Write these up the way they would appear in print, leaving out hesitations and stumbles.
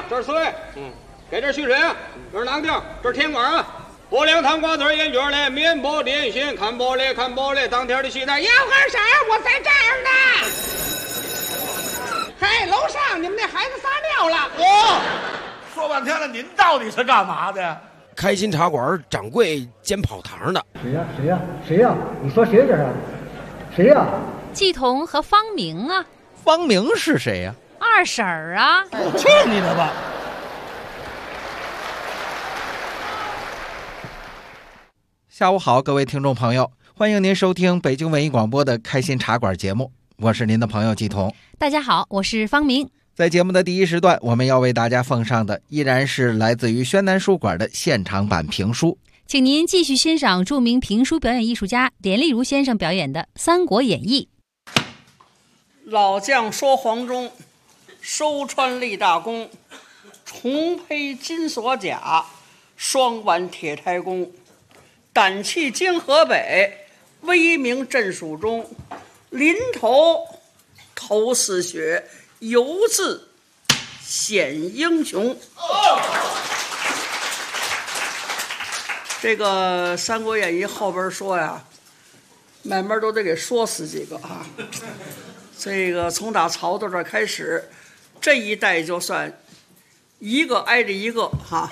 这是水，给这蓄水啊，这是囊丁，这是甜瓜啊。薄凉糖瓜子烟卷嘞，面包点心，看玻璃，当天的西单。 要喝啥？我在这儿呢。嘿，楼上你们那孩子撒尿了。 说半天了，您到底是干嘛的呀？ 开心茶馆掌柜兼跑堂的。 谁呀？你说谁这是？谁呀？ 季彤和方明啊。 方明是谁呀？ 二婶儿啊。 去你的吧！ 下午好，各位听众朋友，欢迎您收听北京文艺广播的开心茶馆节目，我是您的朋友季彤。 大家好，我是方明。 在节目的第一时段，我们要为大家奉上的依然是来自于宣南书馆的现场版评书， 请您继续欣赏著名评书表演艺术家连丽如先生表演的《三国演义》。 老将说黄忠，收川立大功，重披金锁甲，双挽铁胎弓，胆气经河北，威名震蜀中，临头头似血，犹自显英雄。这个《三国演义》后边说呀，慢慢都得给说死几个啊。这个从打曹操这儿开始，这一代就算一个挨着一个哈，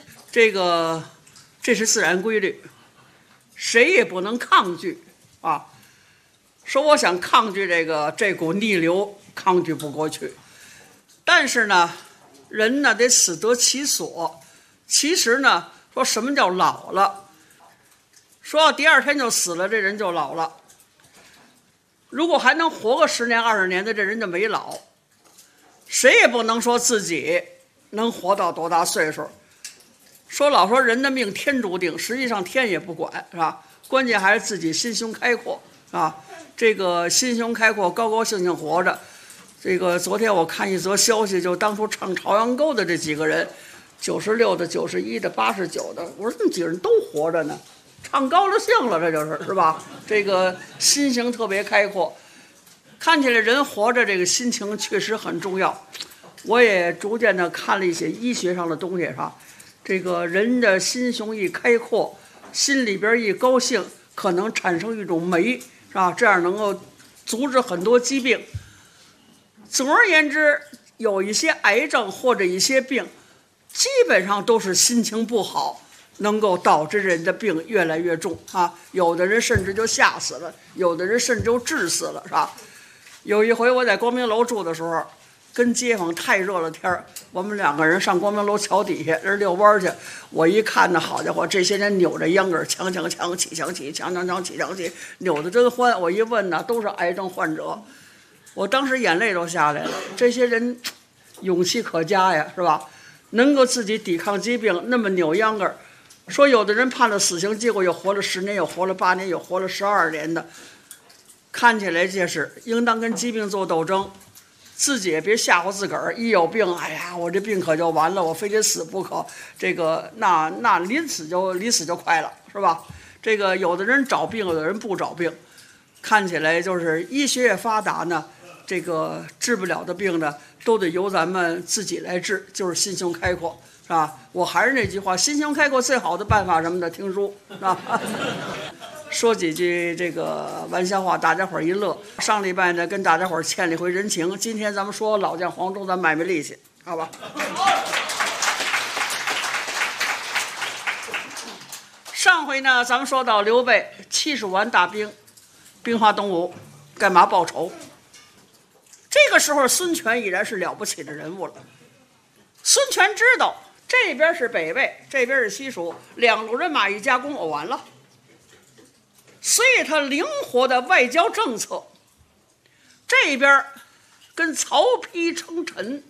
这是自然规律，谁也不能抗拒啊。说我想抗拒这股逆流，抗拒不过去。但是呢，人呢得死得其所。其实呢，说什么叫老了？说第二天就死了，这人就老了。如果还能活个10年20年的，这人就没老。谁也不能说自己能活到多大岁数。说人的命天注定，实际上天也不管，是吧？关键还是自己心胸开阔啊。这个心胸开阔，高高兴兴活着。这个昨天我看一则消息，就当初唱《朝阳沟》的这几个人，96的、91的、89的，我说这么几个人都活着呢。唱高了兴了，这是吧？这个心情特别开阔，看起来人活着这个心情确实很重要。我也逐渐的看了一些医学上的东西，是吧？这个人的心胸一开阔，心里边一高兴，可能产生一种酶，是吧？这样能够阻止很多疾病。总而言之，有一些癌症或者一些病，基本上都是心情不好能够导致人的病越来越重啊！有的人甚至就吓死了，有的人甚至就致死了，是吧？有一回我在光明楼住的时候，跟街坊太热了天，我们2个人上光明楼桥底下这遛弯去。我一看呢，好家伙，这些人扭着秧歌，锵锵锵，起锵起，锵锵锵起锵起，扭得真欢。我一问呢，都是癌症患者。我当时眼泪都下来了。这些人勇气可嘉呀，是吧？能够自己抵抗疾病，那么扭秧歌。说有的人判了死刑，结果又活了10年，又活了8年，又活了12年的，看起来这是应当跟疾病做斗争，自己也别吓唬自个儿。一有病，哎呀，我这病可就完了，我非得死不可。这个那临死就快了，是吧？这个有的人找病，有的人不找病，看起来就是医学也发达呢，这个治不了的病呢，都得由咱们自己来治，就是心胸开阔。是吧？我还是那句话，心胸开阔最好的办法什么的，听书，是吧？说几句这个玩笑话，大家伙一乐。上礼拜呢，跟大家伙欠了一回人情，今天咱们说老将黄忠，咱卖力气，好吧？上回呢，咱们说到刘备70万大兵，兵发东吴，干嘛报仇？这个时候，孙权已然是了不起的人物了。孙权知道这边是北魏，这边是西蜀，2路人马一加工，完了。所以他灵活的外交政策，这边跟曹丕称臣，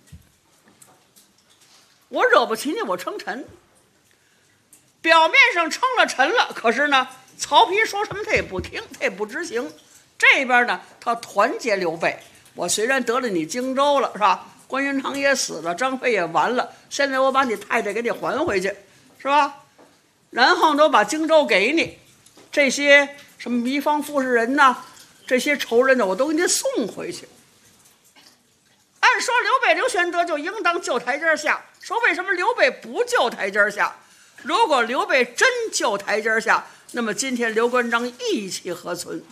我惹不起你，我称臣。表面上称了臣了，可是呢，曹丕说什么他也不听，他也不执行。这边呢，他团结刘备，我虽然得了你荆州了，是吧？关云长也死了，张飞也完了，现在我把你太太给你还回去，是吧？然后呢，我把荆州给你，这些什么糜芳傅士人呐，这些仇人呢，我都给你送回去。按说刘备刘玄德就应当就台阶下，说为什么刘备不就台阶下？如果刘备真就台阶下，那么今天刘关张义气何存？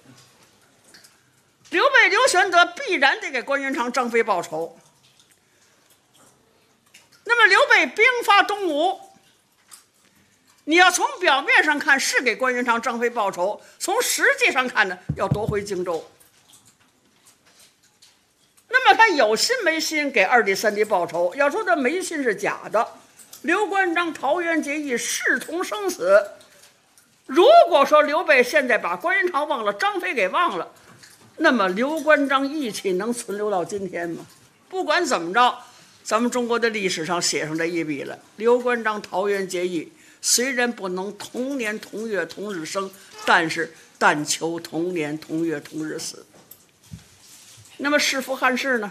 刘备刘玄德必然得给关云长张飞报仇。那么刘备兵发东吴，你要从表面上看是给关云长张飞报仇，从实际上看呢，要夺回荆州。那么他有心没心给二弟三弟报仇？要说他没心是假的。刘关张桃园结义，视同生死。如果说刘备现在把关云长忘了，张飞给忘了，那么刘关张义气能存留到今天吗？不管怎么着，咱们中国的历史上写上这一笔了。刘关张桃园结义，虽然不能同年同月同日生，但求同年同月同日死。那么弑父汉室呢？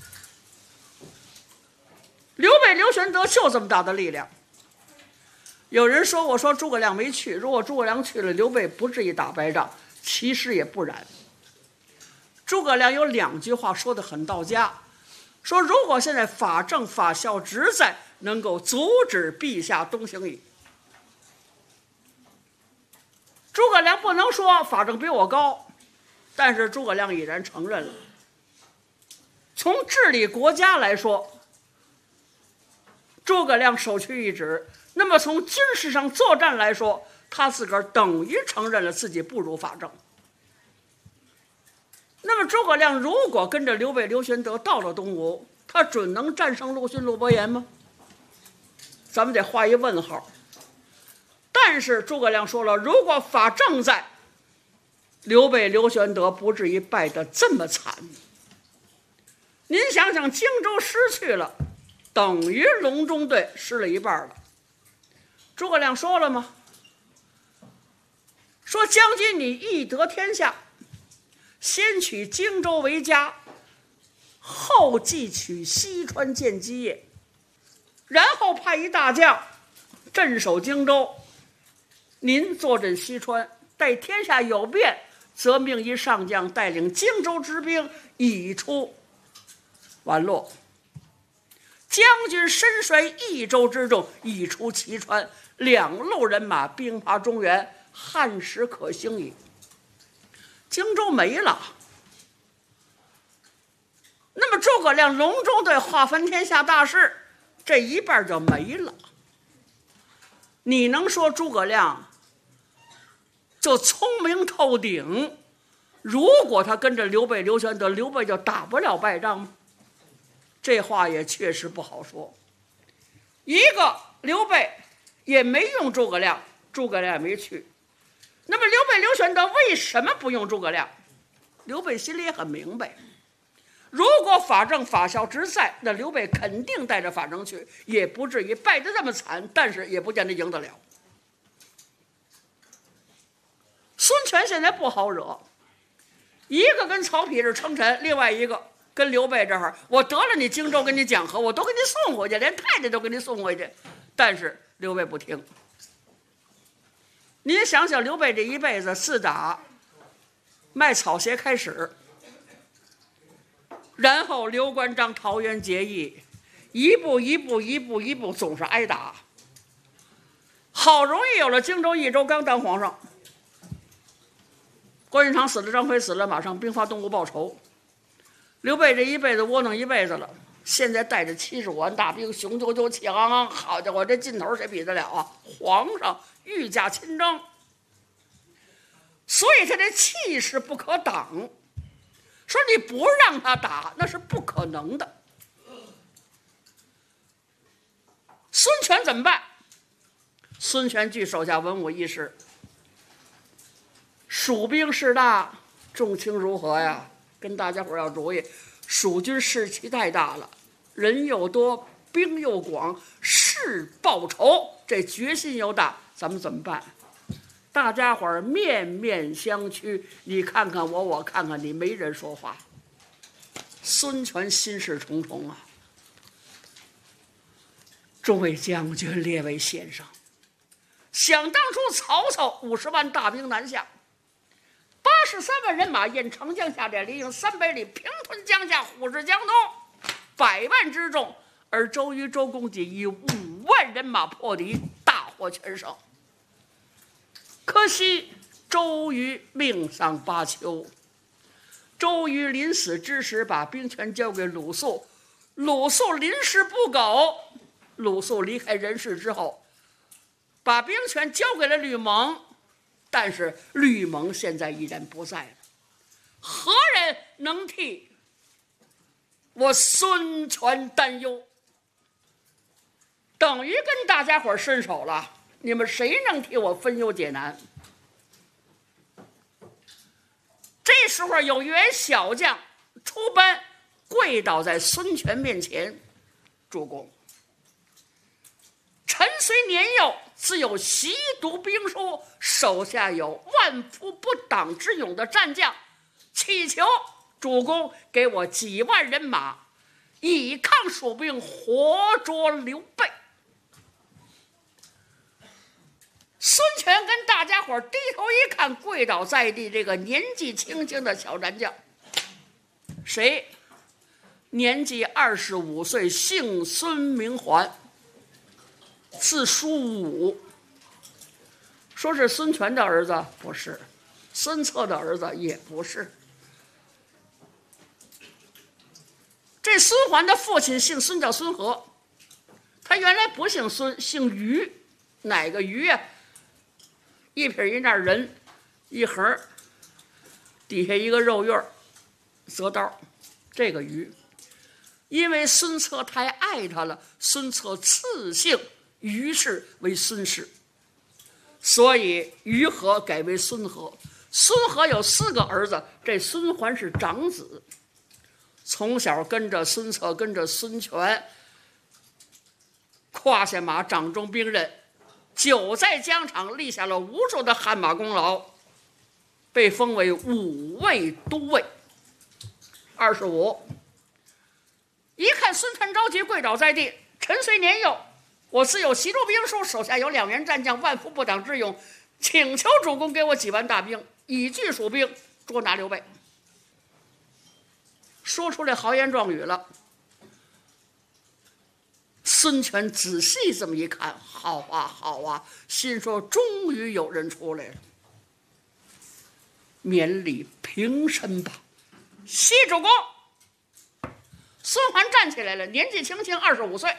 刘备刘玄德就这么大的力量。有人说，我说诸葛亮没去，如果诸葛亮去了，刘备不至于打败仗。其实也不然。诸葛亮有2句话说得很到家，说如果现在法正法孝直在，能够阻止陛下东行矣。诸葛亮不能说法正比我高，但是诸葛亮已然承认了。从治理国家来说，诸葛亮首屈一指。那么从军事上作战来说，他自个儿等于承认了自己不如法正。那么诸葛亮如果跟着刘备刘玄德到了东吴，他准能战胜陆逊陆伯言吗？咱们得画一问号。但是诸葛亮说了，如果法正在，刘备刘玄德不至于败得这么惨。您想想，荆州失去了，等于隆中对失了一半了。诸葛亮说了吗？说将军你易得天下，先取荆州为家，后继取西川建基业，然后派一大将镇守荆州，您坐镇西川，待天下有变，则命一上将带领荆州之兵以出宛洛。将军身率益州之众，以出齐川，2路人马兵伐中原，汉时可兴矣。荆州没了，那么诸葛亮隆中对划分天下大事，这一半就没了。你能说诸葛亮就聪明透顶？如果他跟着刘备刘玄德，刘备就打不了败仗吗？这话也确实不好说。一个刘备也没用诸葛亮，诸葛亮也没去。那么刘备刘玄德为什么不用诸葛亮？刘备心里也很明白，如果法正法孝直在，那刘备肯定带着法正去，也不至于败得这么惨，但是也不见得赢得了。孙权现在不好惹，一个跟曹丕是称臣，另外一个跟刘备这儿，我得了你荆州跟你讲和，我都给你送回去，连太太都给你送回去，但是刘备不听。您想想，刘备这一辈子自打卖草鞋开始，然后刘关张桃园结义，一步总是挨打。好容易有了荆州益州，刚当皇上，关云长死了，张飞死了，马上兵发东吴报仇。刘备这一辈子窝囊一辈子了，现在带着75万大兵，雄赳赳气昂昂，好家伙，这劲头谁比得了啊？皇上御驾亲征，所以他这气势不可挡。说你不让他打，那是不可能的。孙权怎么办？孙权据手下文武议事，蜀兵势大，众卿如何呀？跟大家伙要主意，蜀军士气太大了，人又多，兵又广，誓报仇，这决心又大，咱们怎么办？大家伙面面相觑，你看看我，我看看你，没人说话。孙权心事重重啊！众位将军，列位先生，想当初曹操50万大兵南下，83万人马沿长江下寨，连营300里，平屯江夏，虎视江东。 100万之众，而周瑜、周公瑾以5万人马破敌，大获全胜。可惜周瑜命丧巴丘。周瑜临死之时，把兵权交给鲁肃，鲁肃临时不苟，鲁肃离开人世之后，把兵权交给了吕蒙，但是吕蒙现在已然不在了，何人能替我孙权担忧？等于跟大家伙伸手了，你们谁能替我分忧解难？这时候有一员小将出班，跪倒在孙权面前：主公，臣虽年幼，自有习读兵书，手下有万夫不挡之勇的战将，祈求主公给我几万人马，以抗蜀兵活捉刘备。孙权跟大家伙低头一看，跪倒在地这个年纪轻轻的小战将，谁？年纪25岁，姓孙，名桓，字叔武。说是孙权的儿子，不是；孙策的儿子，也不是。这孙桓的父亲姓孙，叫孙和，他原来不姓孙，姓于。哪个于呀？一撇一捺人，一横底下一个肉月择刀，这个于。因为孙策太爱他了，孙策赐姓于氏为孙氏，所以于和改为孙和。孙和有4个儿子，这孙桓是长子，从小跟着孙策，跟着孙权，胯下马，掌中兵刃，久在疆场，立下了无数的汗马功劳，被封为5卫都尉。25，一看孙权着急，跪倒在地：臣虽年幼，我自有习读兵书，手下有2员战将，万夫不挡之勇，请求主公给我几万大兵，以拒蜀兵，捉拿刘备。说出来豪言壮语了。孙权仔细这么一看，好啊好啊，心说终于有人出来了，免礼平身吧。谢主公。孙桓站起来了，年纪轻轻25岁。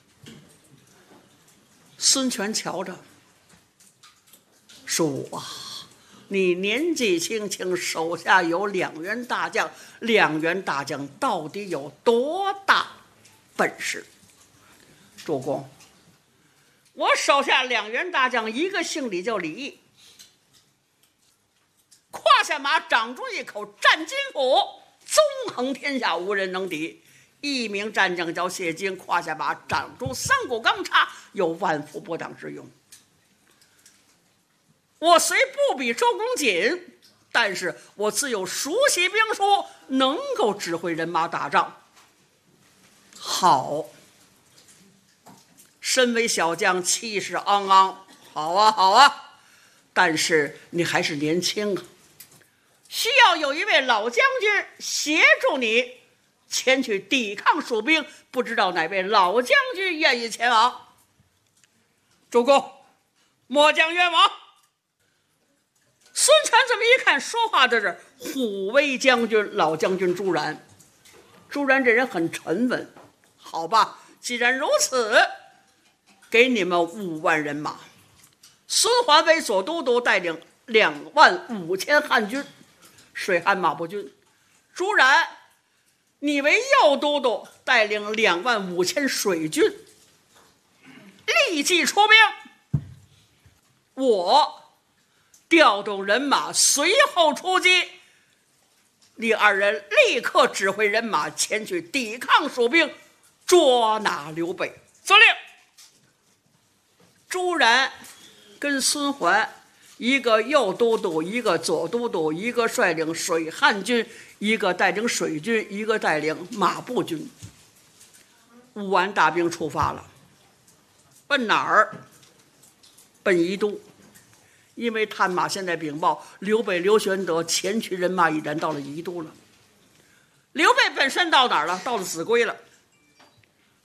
孙权瞧着，说啊，你年纪轻轻，手下有2员大将，2员大将到底有多大本事？主公，我手下2员大将，一个姓李叫李毅，胯下马，掌中一口战金斧，纵横天下无人能敌；一名战将叫谢京，胯下马，掌中3股钢叉，有万夫不挡之勇。我虽不比周公瑾，但是我自有熟悉兵书，能够指挥人马打仗。好，身为小将，气势昂昂，好啊好啊，但是你还是年轻啊，需要有一位老将军协助你前去抵抗蜀兵，不知道哪位老将军愿意前往？主公，末将愿往。孙权这么一看，说话的是虎威将军老将军朱然。朱然这人很沉稳，好吧，既然如此，给你们5万人马。孙桓为左都督，带领25000汉军，水旱马步军。朱然，你为右都督，带领25000水军，立即出兵。我调动人马，随后出击。你2人立刻指挥人马前去抵抗蜀兵，捉拿刘备。遵令。朱然跟孙桓，一个右都督，一个左都督，一个率领水旱军，一个带领水军，一个带领马步军。5万大兵出发了，奔哪儿？奔宜都。因为探马现在禀报，刘备刘玄德前驱人马已然到了宜都了。刘备本身到哪儿了？到了秭归了。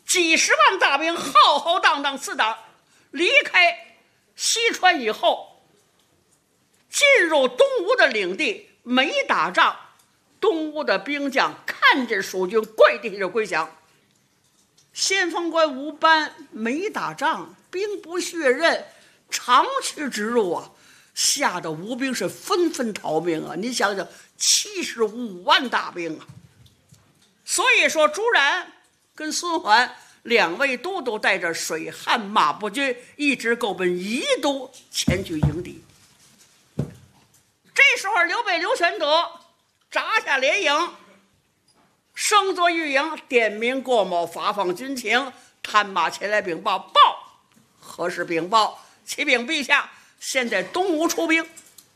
几十万大兵浩浩荡荡自打离开西川以后，进入东吴的领地，没打仗，东吴的兵将看见蜀军跪地下就归降。先锋官吴班没打仗，兵不血刃，长驱直入啊，吓得吴兵是纷纷逃命啊！你想想，75万大兵啊！所以说，朱然跟孙桓两位都督带着水旱马步军，一直够奔宜都前去迎敌。这时候，刘备刘玄德扎下连营，升座御营，点名过某，发放军情，探马前来禀报。何时禀报？启禀陛下，现在东吴出兵。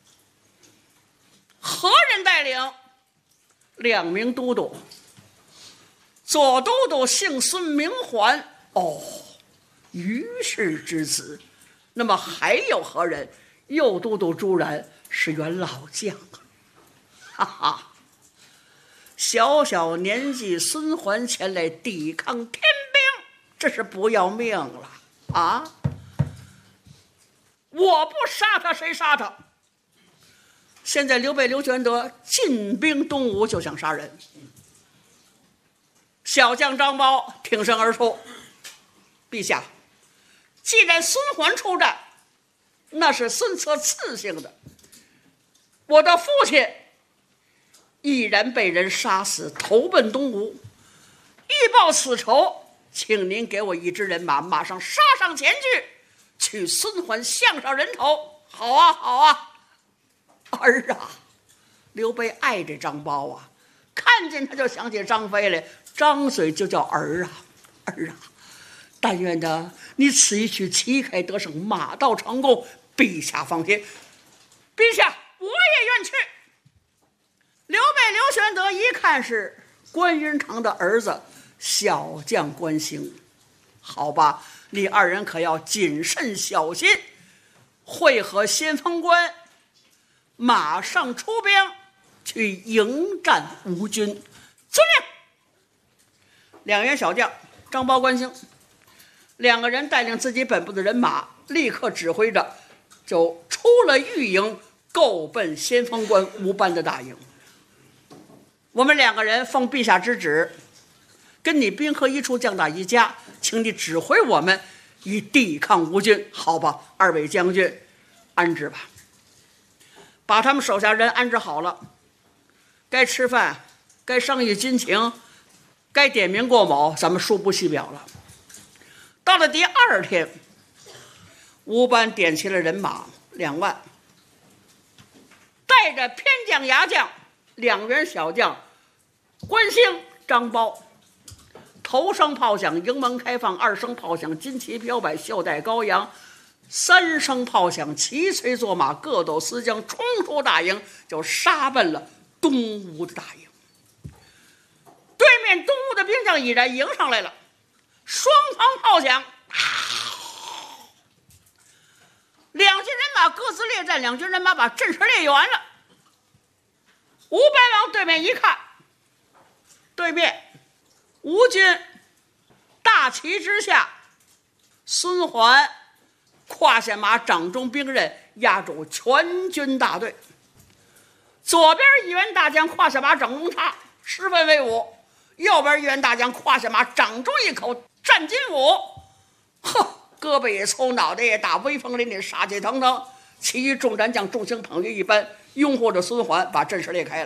何人带领？2名都督。左都督姓孙，名桓。于氏之子。那么还有何人？右都督朱然是员老将啊！哈哈，小小年纪，孙桓前来抵抗天兵，这是不要命了啊！我不杀他，谁杀他？现在刘备刘玄德进兵东吴，就想杀人。小将张苞挺身而出，陛下，既然孙桓出战，那是孙策赐姓的，我的父亲毅然被人杀死，投奔东吴。欲报此仇，请您给我一支人马，马上杀上前去，取孙桓项上人头。好啊，好啊，儿啊！刘备爱这张苞啊，看见他就想起张飞来，张嘴就叫儿啊，儿啊！但愿的你此一去旗开得胜，马到成功，陛下放心。陛下，我也愿去。刘备刘玄德一看是关云长的儿子，小将关兴，好吧，你二人可要谨慎小心，会合先锋官，马上出兵去迎战吴军。遵令。2员小将张苞关兴2个人带领自己本部的人马，立刻指挥着就出了御营，够奔先锋官吴班的大营。我们2个人奉陛下之旨，跟你兵合一处，将打一家，请你指挥我们以抵抗吴军。好吧，2位将军安置吧。把他们手下人安置好了，该吃饭，该商议军情，该点名过某，咱们书不细表了。到了第2天，吴班点齐了人马2万，带着偏将牙将2员小将关兴张苞，头声炮响，营门开放；2声炮响，旌旗飘摆，袖带高扬；3声炮响，骑随坐马，各斗司将，冲出大营，就杀奔了东吴的大营。对面东吴的兵将已然迎上来了，双方炮响，两军人马各自列阵，两军人马把阵势列圆了。吴班往对面一看，对面吴军大旗之下，孙桓胯下马，掌中兵刃，压住全军大队。左边一员大将胯下马，掌中叉，十分威武；右边一员大将胯下马，掌中一口战金斧，胳膊也粗，脑袋也大，威风凛凛，杀气腾腾。其余众战将众星捧月一般，拥护着孙桓，把阵势裂开了。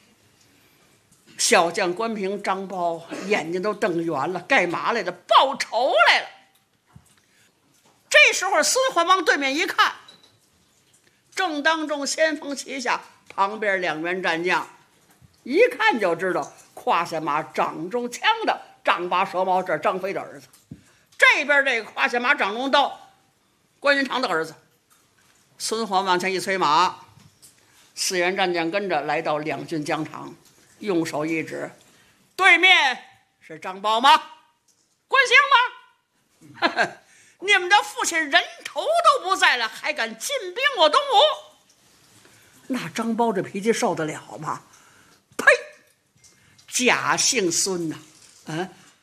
小将关平、张苞眼睛都瞪圆了，干嘛来了？报仇来了。这时候孙桓往对面一看，正当中先锋旗下，旁边2员战将一看就知道，胯下马，掌中枪的丈八蛇矛，这是张飞的儿子；这边这个胯下马，掌中刀，关云长的儿子。孙桓往前一催马，4员战将跟着来到两军疆场，用手一指，对面是张苞吗？关兴吗？呵呵，你们的父亲人头都不在了，还敢进兵我东吴？那张苞这脾气受得了吗？呸！假姓孙呐！刺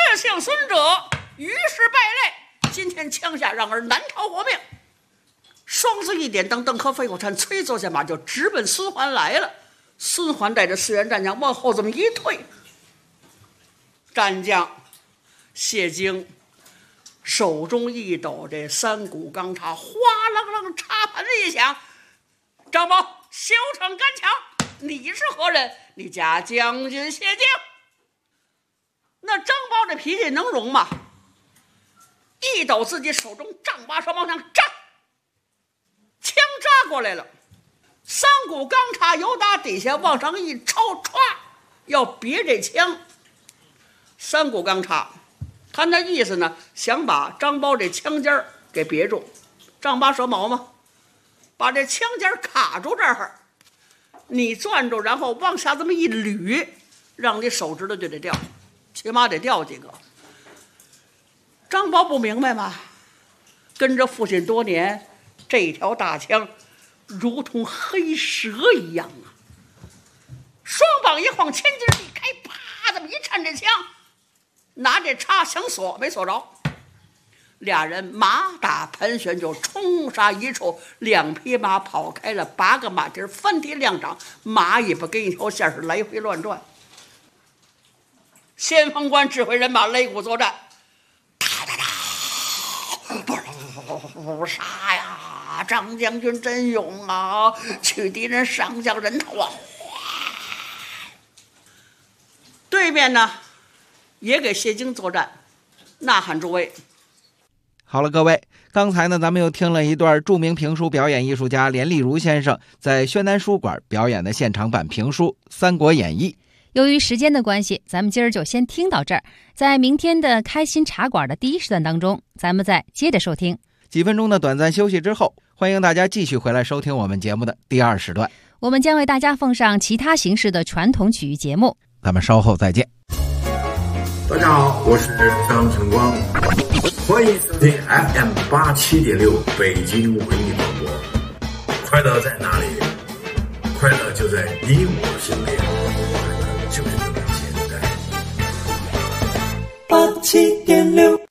幸损者，于是败类。今天枪下，让儿难逃活命。双子一点灯，邓和飞虎禅催坐下马，就直奔孙桓来了。孙桓带着4员战将往后这么一退，战将谢经手中一抖这3股钢叉，哗啷啷插盆一响。张宝修成干强，你是何人？你家将军谢经。那张宝这脾气能容吗？一抖自己手中丈八蛇往上扎，枪扎过来了，3股钢叉由打底下往上一抽，歘，要别这枪。3股钢叉，他那意思呢，想把张宝这枪尖给别住，丈八蛇矛嘛，把这枪尖卡住这儿，你攥住，然后往下这么一捋，让你手指头就得掉，起码得掉几个。张宝不明白吗？跟着父亲多年，这条大枪如同黑蛇一样啊！双膀一晃，千斤一开，啪，这么一颤，这枪拿这叉想锁，没锁着。俩人马打盘旋，就冲杀一处，2匹马跑开了，8个马蹄翻蹄踉跄，马尾巴跟一条线是来回乱转。先锋官指挥人马擂鼓作战，不杀呀！张将军真勇啊，取敌人上将人头啊！对面呢，也给谢经作战，呐喊诸位。 好了，各位，刚才呢，咱们又听了一段著名评书表演艺术家连丽如先生在宣南书馆表演的现场版评书《三国演义》。 由于时间的关系，咱们今儿就先听到这儿。在明天的开心茶馆的第1时段当中，咱们再接着收听。 几分钟的短暂休息之后，欢迎大家继续回来收听我们节目的第2时段。 我们将为大家奉上其他形式的传统曲艺节目。 咱们稍后再见。 大家好，我是张晨光，欢迎收听 FM 87.6北京文艺广播。快乐在哪里？快乐就在你我身边，快乐就是这么简单。87.6。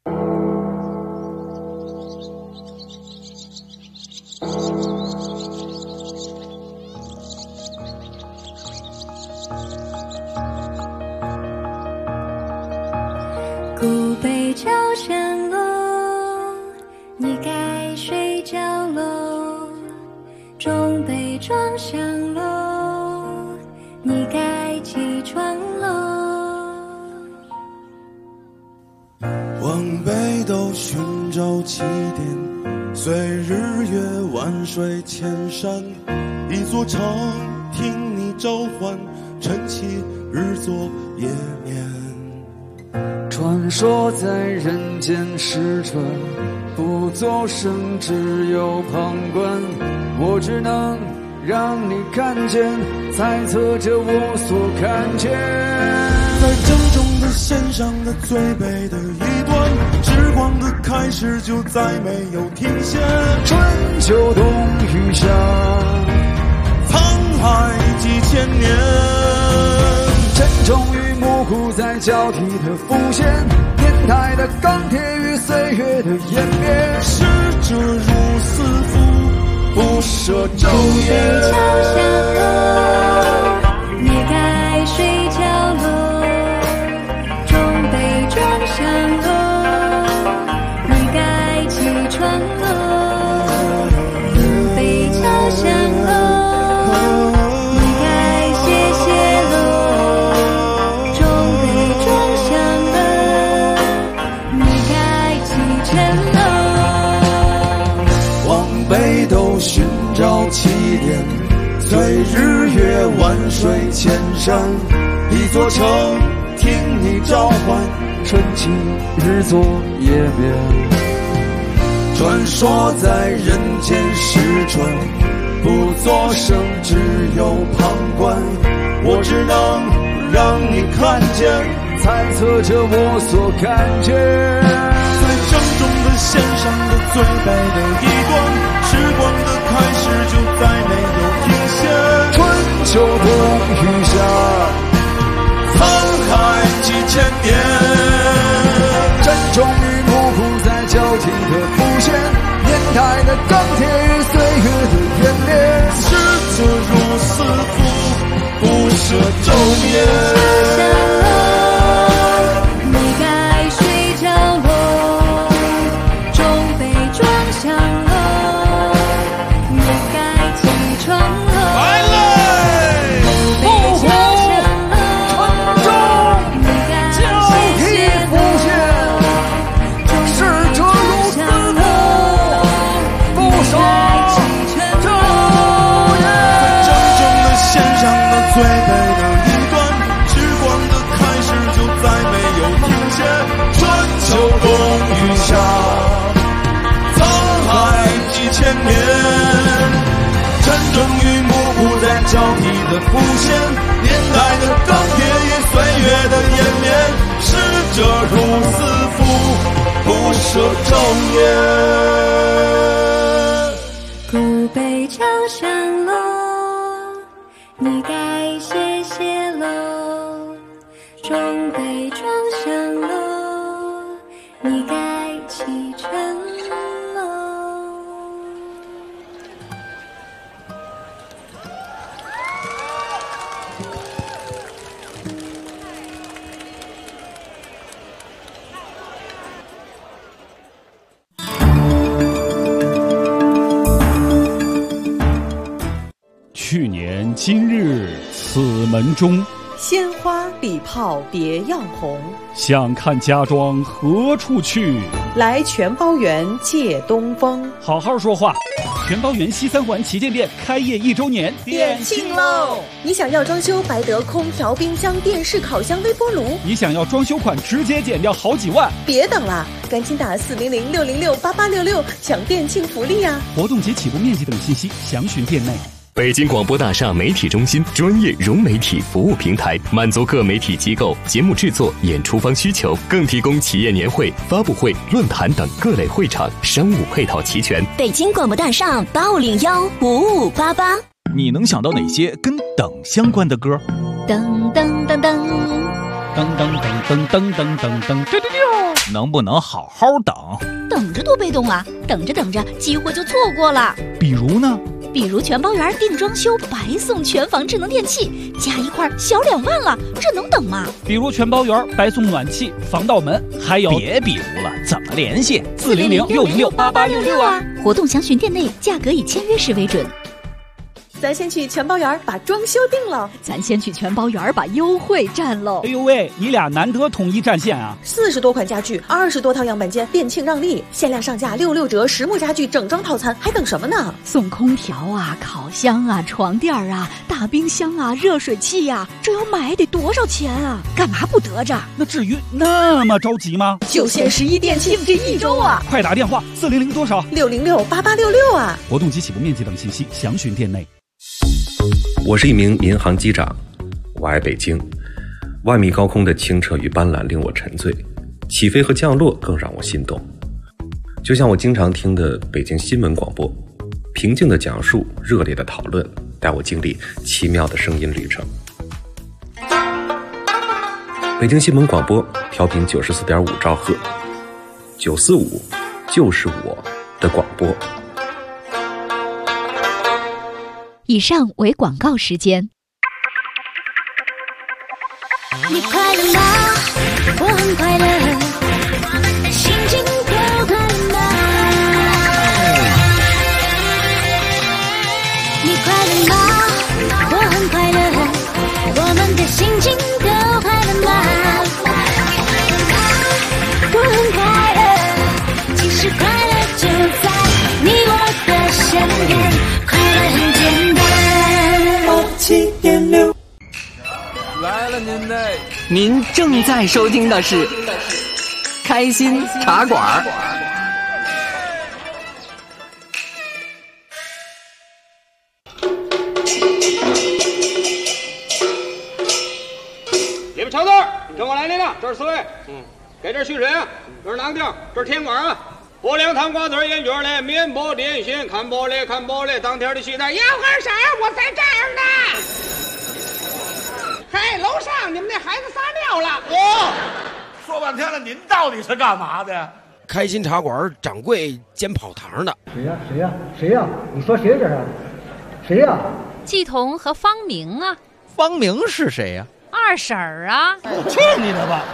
古北朝山楼，你该睡觉喽。中北庄上楼，你该起床喽。 往北斗寻找起点，随日月万水千山。一座城听你召唤，晨起日作夜眠。 传说在人间使者，不作声，只有旁观。我只能让你看见，猜测着我所看见。 在正中的线上的最北的一端，时光的开始就再没有停歇。 春秋冬雨夏， 沧海几千年。 沉重与模糊在交替的浮现，年代的钢铁与岁月的湮灭。 逝者如斯夫，不舍昼夜。 桥下楼，你该睡觉喽。中北庄上楼，你该起床喽。古北桥上楼，你该歇歇喽。中北庄上楼，你该启程喽。 往北斗寻找起点，随日月万水千山。一座城听你召唤， 春起日作夜眠。 传说在人间时传，不作声，只有旁观。我只能让你看见， 猜测着我所看见。 在正中的线上的最北的一端，时光的开始就再没有停歇。 春秋冬雨夏， 沧海几千年。 舍昼夜。 你该睡觉喽，钟被撞响喽，你该起床喽。 来嘞！ 不火沉重，交替奉献，逝者如斯喽，不少昼夜。 在真正的献上了最美的一段，时光的开始就再没有停歇。春秋冬雨夏，沧海几千年，战争与幕不再交替的浮现，年代的更迭与岁月的延绵，逝者如斯夫，不舍昼夜。 鼓被敲响喽，你该歇歇喽，钟被撞响喽，你该启程喽。 去年今日此门中， 鲜花礼炮别样红。 想看家庄何处去？ 来全包园借东风。 好好说话。全包园西三环旗舰店开业1周年， 店庆喽！你想要装修白得空调、冰箱、电视、烤箱、微波炉？ 你想要装修款直接减掉好几万？ 别等了，赶紧打400-606-8866抢店庆福利呀！ 活动及起步面积等信息详询店内。 北京广播大厦媒体中心专业融媒体服务平台，满足各媒体机构节目制作、演出方需求，更提供企业年会、发布会、论坛等各类会场，商务配套齐全。 北京广播大厦8515588。 你能想到哪些跟等相关的歌？ 噔噔噔噔。 噔噔噔噔噔噔噔噔， 能不能好好等？ 等着多被动啊！等着等着，机会就错过了。 比如呢？ 比如全包园定装修白送全房智能电器，加一块小2万了，这能等吗？ 比如全包园白送暖气、防盗门，还有别比如了，怎么联系 ？400-606-8866啊！活动详询店内，价格以签约时为准。 咱先去全包园把装修定了， 咱先去全包园把优惠占喽。 哎呦喂，你俩难得统一战线啊 ！40多款家具，20多套样板间，店庆让利，限量上架66折，实木家具整装套餐，还等什么呢？ 送空调啊，烤箱啊，床垫啊，大冰箱啊，热水器啊，这要买得多少钱啊？干嘛不得着？ 那至于那么着急吗？ 就限11店庆这1周啊！ 快打电话400多少 ？606-8866啊！ 活动及起步面积等信息详询店内。 我是一名民航机长，我爱北京。万米高空的清澈与斑斓令我沉醉，起飞和降落更让我心动。就像我经常听的北京新闻广播，平静的讲述，热烈的讨论，带我经历奇妙的声音旅程。北京新闻广播调频94.5兆赫，945就是我的广播。 以上为广告时间。 你快乐吗？我很快乐，心情多快乐。你快乐吗？我很快乐，我们的心情都快乐吗？我很快乐，其实快乐就在你我的身边，快乐很简单。7.6 来了您正在收听的是开心茶馆。 你们瞧这儿，跟我来领领，这是4位。给这蓄水啊，这是哪个地儿？这是天馆啊。拨凉汤瓜子烟卷嘞，面包点心，看玻璃看玻璃，当天的期待。 要根绳，我在这儿呢。嘿，楼上你们那孩子撒尿了。 说半天了，您到底是干嘛的？ 开心茶馆掌柜兼跑堂的。 谁呀？谁呀？谁呀？你说谁这是？谁呀？ 季彤和方明啊。 方明是谁呀？ 二婶儿啊！ 去你的吧！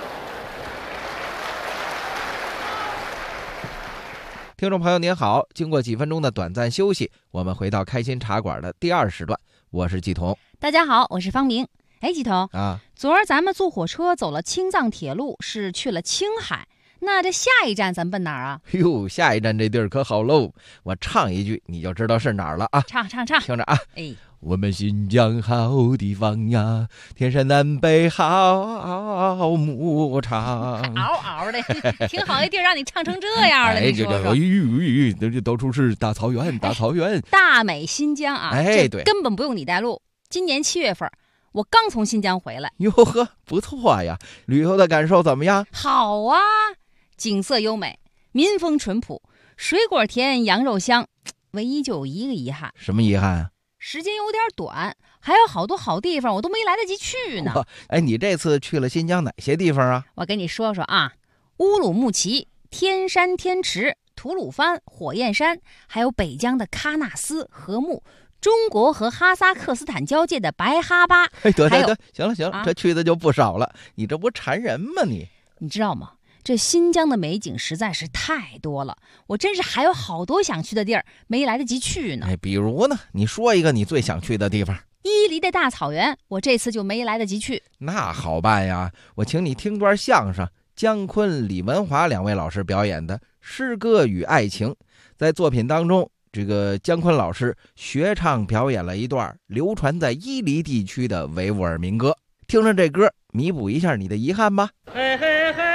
听众朋友您好，经过几分钟的短暂休息，我们回到开心茶馆的第2时段，我是季彤。 大家好，我是方明。哎，季彤啊， 昨儿咱们坐火车走了青藏铁路，是去了青海。那这下一站咱奔哪儿啊？ 哟，下一站这地儿可好喽！我唱一句你就知道是哪儿了啊！ 唱，听着啊！ 哎， 我们新疆好地方呀，天山南北好牧场。 嗷的，挺好一地儿，让你唱成这样了。 哎，这到处是大草原，大草原， 大美新疆啊！ 哎，对， 根本不用你带路。今年7月份，我刚从新疆回来。 哟呵，不错呀！旅游的感受怎么样？ 好啊，景色优美，民风淳朴，水果甜，羊肉香。唯一就有一个遗憾。 什么遗憾啊？ 时间有点短，还有好多好地方我都没来得及去呢。 哎，你这次去了新疆哪些地方啊？ 我跟你说说啊，乌鲁木齐、天山天池、吐鲁番、火焰山，还有北疆的喀纳斯、禾木，中国和哈萨克斯坦交界的白哈巴。 哎，得，行了，这去的就不少了。你这不馋人吗你？ 你知道吗？这新疆的美景实在是太多了，我真是还有好多想去的地儿没来得及去呢。 哎，比如呢？你说一个你最想去的地方。 伊犁的大草原，我这次就没来得及去。 那好办呀，我请你听段相声，姜昆、李文华2位老师表演的《诗歌与爱情》。在作品当中，这个姜昆老师学唱表演了一段流传在伊犁地区的维吾尔民歌。听着这歌，弥补一下你的遗憾吧。 嘿嘿嘿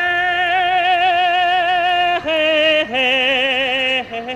嘿嘿嘿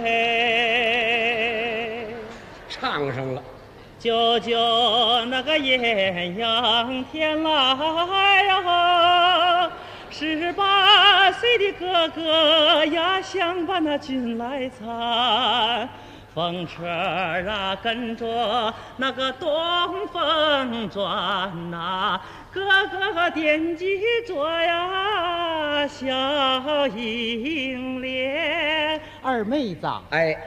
嘿， 唱上了。 舅舅那个艳阳天来呀，18岁的哥哥呀，想把那军来参。风车啊，跟着那个东风转呐，哥哥惦记着呀，小英莲二妹子。 哎，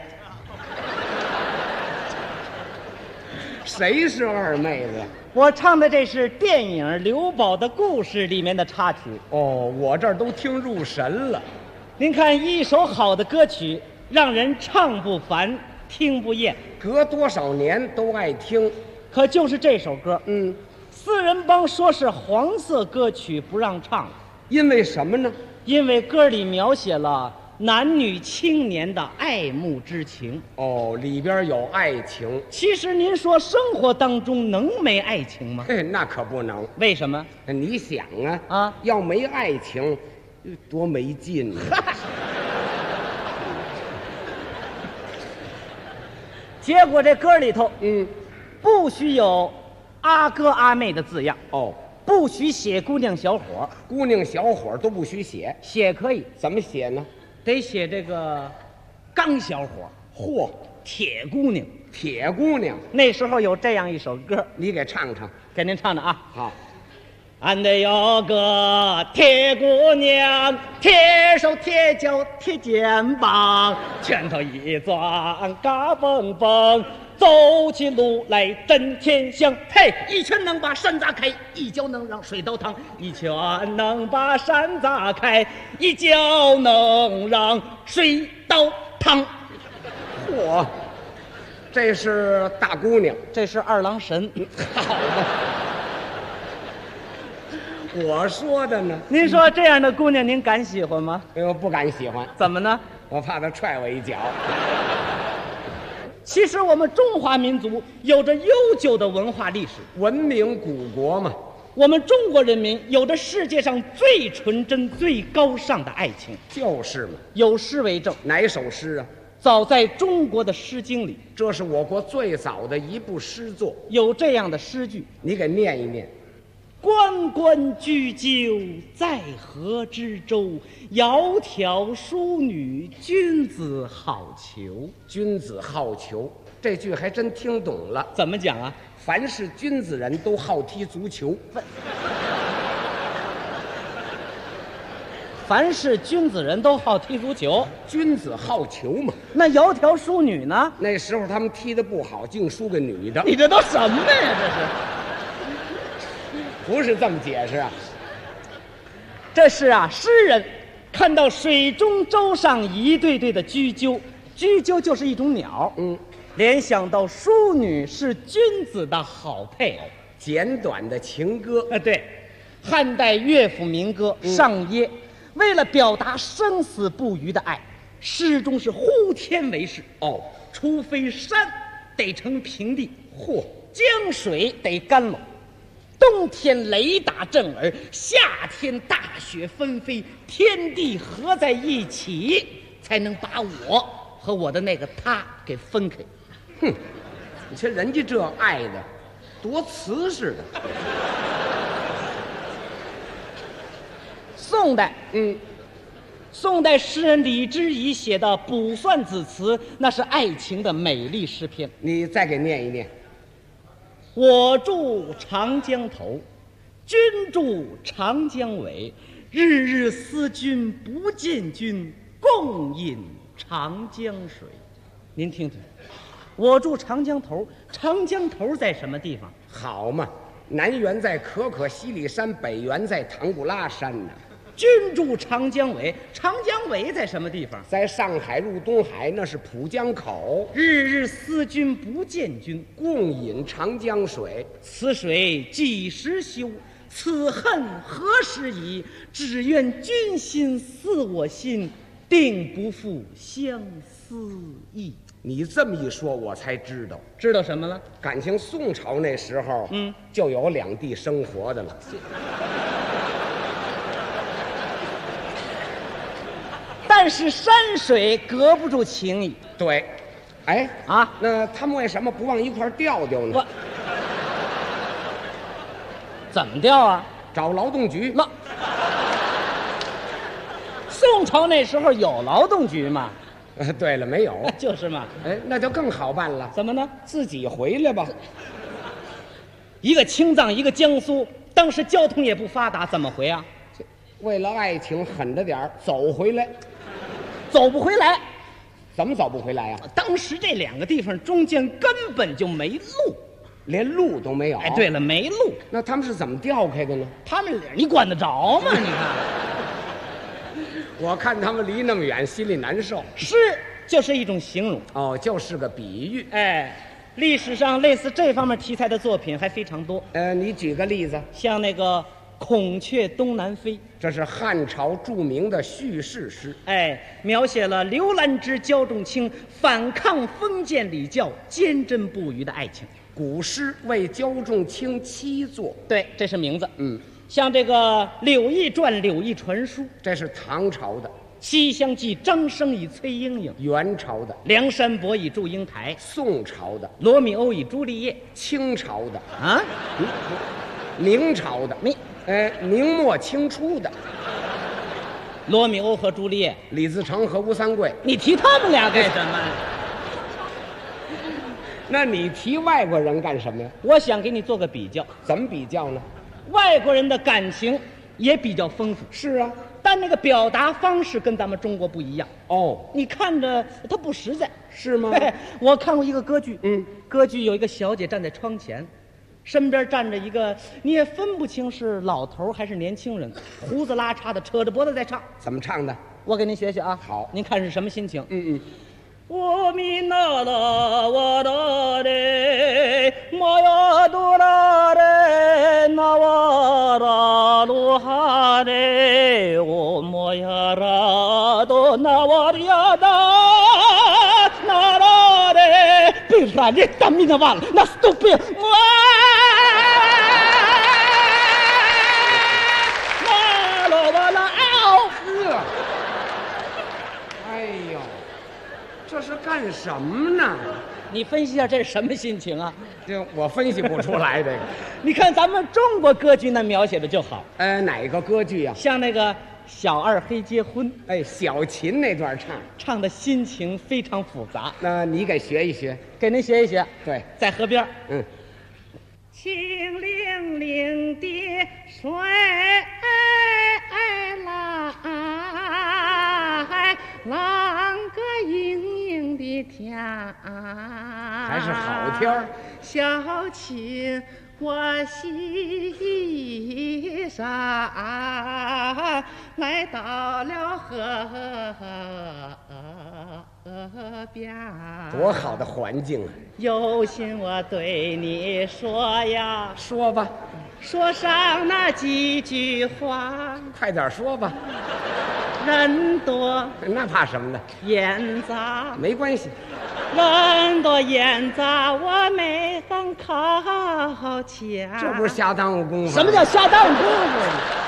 谁是二妹子？ 我唱的这是电影《刘宝的故事》里面的插曲。 哦，我这儿都听入神了。 您看，一首好的歌曲，让人唱不烦，听不厌， 隔多少年都爱听。 可就是这首歌，四人帮说是黄色歌曲，不让唱了。 因为什么呢？ 因为歌里描写了男女青年的爱慕之情。 哦，里边有爱情。 其实您说生活当中能没爱情吗？ 嘿，那可不能。 为什么？ 你想啊，要没爱情，多没劲呢。 结果这歌里头，不许有阿哥阿妹的字样。 哦， 不许写姑娘小伙， 姑娘小伙都不许写。 写可以， 怎么写呢？ 得写这个刚小伙。 嚯， 铁姑娘， 铁姑娘。 那时候有这样一首歌， 你给唱唱， 给您唱的啊。 好。 俺得有个铁姑娘，铁手铁脚铁肩膀，拳头一攥嘎嘣嘣，走起路来真天香。嘿，一拳能把山砸开，一脚能让水倒淌，一拳能把山砸开，一脚能让水倒淌。 嚯，这是大姑娘， 这是二郎神。 好吧。我说的呢。 您说这样的姑娘您敢喜欢吗？ 我不敢喜欢。 怎么呢？ 我怕她踹我一脚。 其实我们中华民族有着悠久的文化历史， 文明古国嘛。 我们中国人民有着世界上最纯真最高尚的爱情。 就是嘛。 有诗为证。 哪首诗啊？ 早在中国的《诗经》里， 这是我国最早的一部诗作， 有这样的诗句， 你给念一念。 关关雎鸠，在河之洲。窈窕淑女，君子好逑。 君子好逑，这句还真听懂了。 怎么讲啊？ 凡是君子人都好踢足球。 凡是君子人都好踢足球， 君子好逑嘛。 那窈窕淑女呢？ 那时候他们踢得不好，净输给女的。 你这都什么呀？这是。 不是这么解释啊。 这是啊，诗人看到水中舟上一对对的雎鸠，雎鸠就是一种鸟，联想到淑女是君子的好配偶， 简短的情歌。 对，汉代乐府民歌《上耶》，为了表达生死不渝的爱，诗中是呼天为誓。除非山得成平地，江水得干了。冬天雷打震耳，夏天大雪纷飞，天地合在一起，才能把我和我的那个他给分开。 哼，你瞧人家这爱的多瓷实的。 宋代诗人李之仪写的《卜算子》词，那是爱情的美丽诗篇。 你再给念一念。 我住长江头，君住长江尾，日日思君不见君，共饮长江水。您听听，我住长江头，长江头在什么地方？ 好嘛，南缘在可可西里山，北缘在唐古拉山呢。 君住长江尾，长江尾在什么地方？ 在上海入东海，那是浦江口。 日日思君不见君， 共饮长江水。 此水几时休？此恨何时已？只愿君心似我心，定不负相思意。 你这么一说，我才知道。 知道什么了？ 感情宋朝那时候，就有两地生活的了。 但是山水隔不住情谊。 对，那他们为什么不往一块调调呢？ 怎么调啊？ 找劳动局。 宋朝那时候有劳动局吗？ 对了，没有。 就是嘛。 那就更好办了。 怎么呢？ 自己回来吧。 一个青藏，一个江苏，当时交通也不发达，怎么回啊？ 为了爱情，狠着点儿走回来。 走不回来。 怎么走不回来啊？ 当时这两个地方中间根本就没路， 连路都没有。 对了，没路。 那他们是怎么调开的呢？ 他们你管得着吗？你看， 我看他们离那么远，心里难受。 诗就是一种形容， 就是个比喻。 历史上类似这方面题材的作品还非常多。 你举个例子， 像那个孔雀东南飞， 这是汉朝著名的叙事诗。 描写了刘兰芝、焦仲卿反抗封建礼教、坚贞不渝的爱情。 古诗为焦仲卿七作， 对，这是名字。像这个《柳毅传》《柳毅传书》， 这是唐朝的；《 西厢记》张生与崔莺莺， 元朝的； 梁山伯与祝英台， 宋朝的； 罗密欧与朱丽叶， 清朝的； 明朝的， 明末清初的。 罗密欧和朱丽叶， 李自成和吴三桂， 你提他们俩干什么？ 那你提外国人干什么呀？ 我想给你做个比较。 怎么比较呢？ 外国人的感情也比较丰富。 是啊， 但那个表达方式跟咱们中国不一样。你看着他不实在， 是吗？ 我看过一个歌剧，歌剧有一个小姐站在窗前，身边站着一个你也分不清是老头还是年轻人，胡子拉碴的，扯着脖子在唱。 怎么唱的？ 我给您学学啊。 好， 您看是什么心情？ 我米那拉我拉的，我呀多拉的，那我拉鲁哈的，我莫呀拉多那我呀da，那拉的，别说你当面的完了，那是都别我。 这是干什么呢？ 你分析一下这是什么心情啊？ 这我分析不出来。这个， 你看咱们中国歌剧那描写的就好。 哪个歌剧呀？ 像那个小二黑结婚， 小琴那段唱的心情非常复杂。 那你给学一学， 给您学一学。 对， 在河边。 清凌凌的水来，浪个盈盈的天， 还是好天儿。 小琴我西山来到了河边， 多好的环境啊！ 有心我对你说呀， 说吧， 说上那几句话。 快点说吧。 人多那怕什么呢？ 眼杂没关系。 人多眼杂，我没很靠前。 这不是瞎耽误功夫？ 什么叫瞎耽误功夫？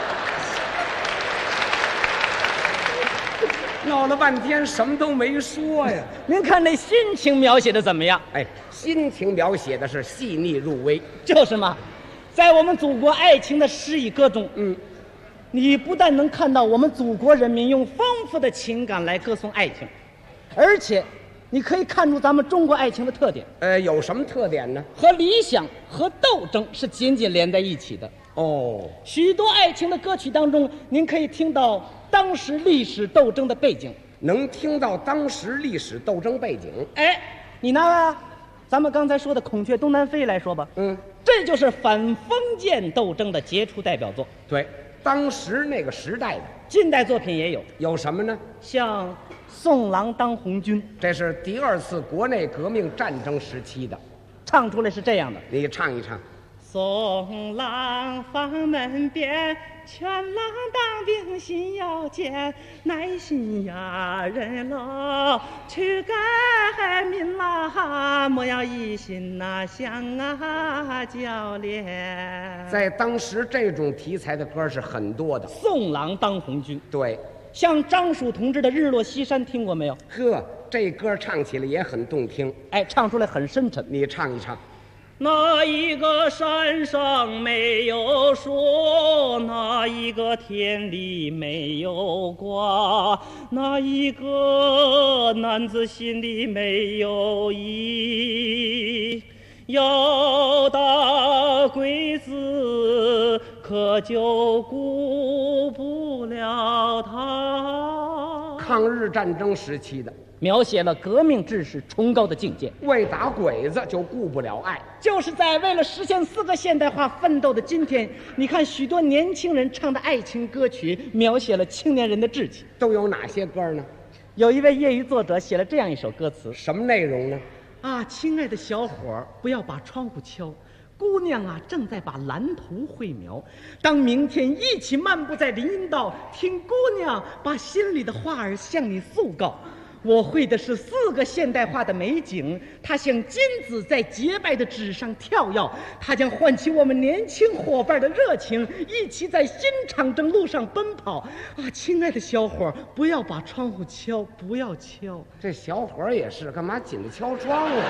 闹了半天什么都没说呀！ 您看那心情描写的怎么样？ 哎，心情描写的是细腻入微。 就是嘛，在我们祖国爱情的诗与歌中，你不但能看到我们祖国人民用丰富的情感来歌颂爱情，而且你可以看出咱们中国爱情的特点。 有什么特点呢？ 和理想和斗争是紧紧连在一起的。 哦， 许多爱情的歌曲当中，您可以听到当时历史斗争的背景， 能听到当时历史斗争背景。 哎，你拿咱们刚才说的《孔雀东南飞》来说吧，这就是反封建斗争的杰出代表作。 对，当时那个时代的。 近代作品也有， 有什么呢？ 像《送郎当红军》， 这是第2次国内革命战争时期的， 唱出来是这样的， 你唱一唱。 送郎房门边，劝郎当兵心要坚，耐心呀人喽，去改民啦，莫要一心呐想教练。 在当时这种题材的歌是很多的。 送郎当红军， 对， 像张曙同志的《日落西山》听过没有？ 呵，这歌唱起来也很动听。 哎，唱出来很深沉。 你唱一唱。 那一个山上没有树，那一个田里没有瓜，那一个男子心里没有义，要打鬼子可就顾不了他。 抗日战争时期的， 描写了革命志士崇高的境界。 为打鬼子就顾不了爱， 就是在为了实现4个现代化奋斗的今天，你看许多年轻人唱的爱情歌曲，描写了青年人的志气。 都有哪些歌呢？ 有一位业余作者写了这样一首歌词， 什么内容呢？ 啊，亲爱的小伙儿，不要把窗户敲，姑娘啊正在把蓝图绘描，当明天一起漫步在林荫道，听姑娘把心里的话儿向你诉告。我绘的是4个现代化的美景，它像金子在洁白的纸上跳跃，它将唤起我们年轻伙伴的热情，一起在新长征路上奔跑。啊，亲爱的小伙，不要把窗户敲，不要敲。 这小伙也是，干嘛紧着敲窗户？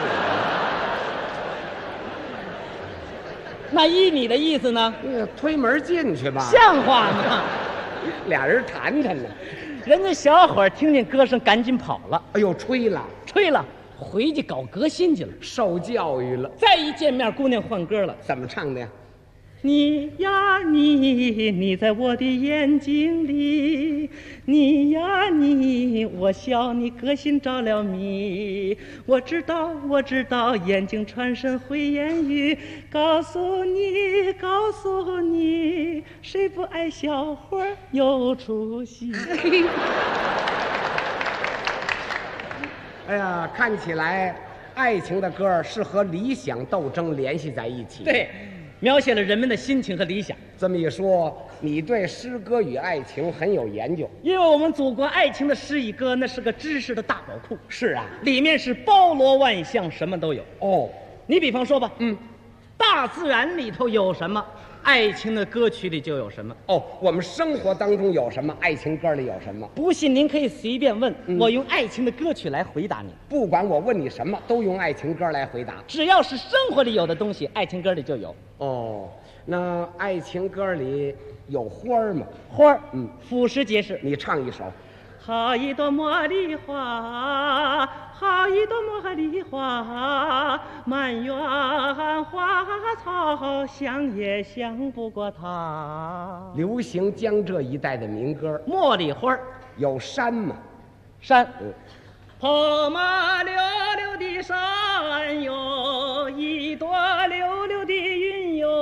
那依你的意思呢？ 推门进去吧， 像话吗？ 俩人谈谈呢。 人家小伙听见歌声赶紧跑了， 哎呦，吹了， 回去搞革新去了， 受教育了。 再一见面，姑娘换歌了， 怎么唱的呀？ 你呀你在我的眼睛里，你呀你，我笑你个心着了迷。我知道，眼睛传神会言语，告诉你，谁不爱小伙有出息？ 哎呀，看起来爱情的歌是和理想斗争联系在一起。 对，描写了人们的心情和理想。 这么一说，你对诗歌与爱情很有研究。 因为我们祖国爱情的诗与歌，那是个知识的大宝库。 是啊， 里面是包罗万象，什么都有。 哦， 你比方说吧，大自然里头有什么，爱情的歌曲里就有什么。 哦，我们生活当中有什么，爱情歌里有什么。 不信您可以随便问，我用爱情的歌曲来回答你。 不管我问你什么，都用爱情歌来回答。 只要是生活里有的东西，爱情歌里就有。 哦，那爱情歌里有花儿吗？ 花儿，俯拾皆是。 你唱一首。 好一朵茉莉花，好一朵茉莉花，满园花草想也想不过它。 流行江浙一带的民歌。 茉莉花有山吗？ 山。跑马溜溜的山哟，一朵溜溜的云哟，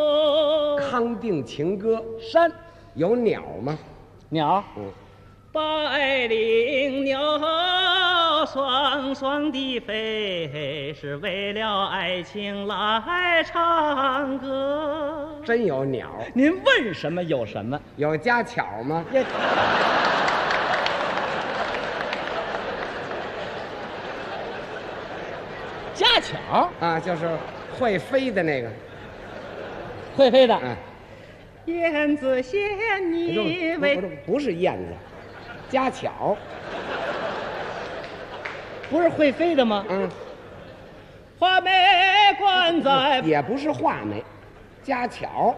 康定情歌。 山有鸟吗？ 鸟。 百灵鸟双双地飞，是为了爱情来唱歌。 真有鸟。 您问什么有什么？ 有家巧吗？ 家巧啊，就是会飞的那个。 会飞的。 燕子衔你为不是燕子，家巧。 不是会飞的吗？ 画眉关在， 也不是画眉，家巧。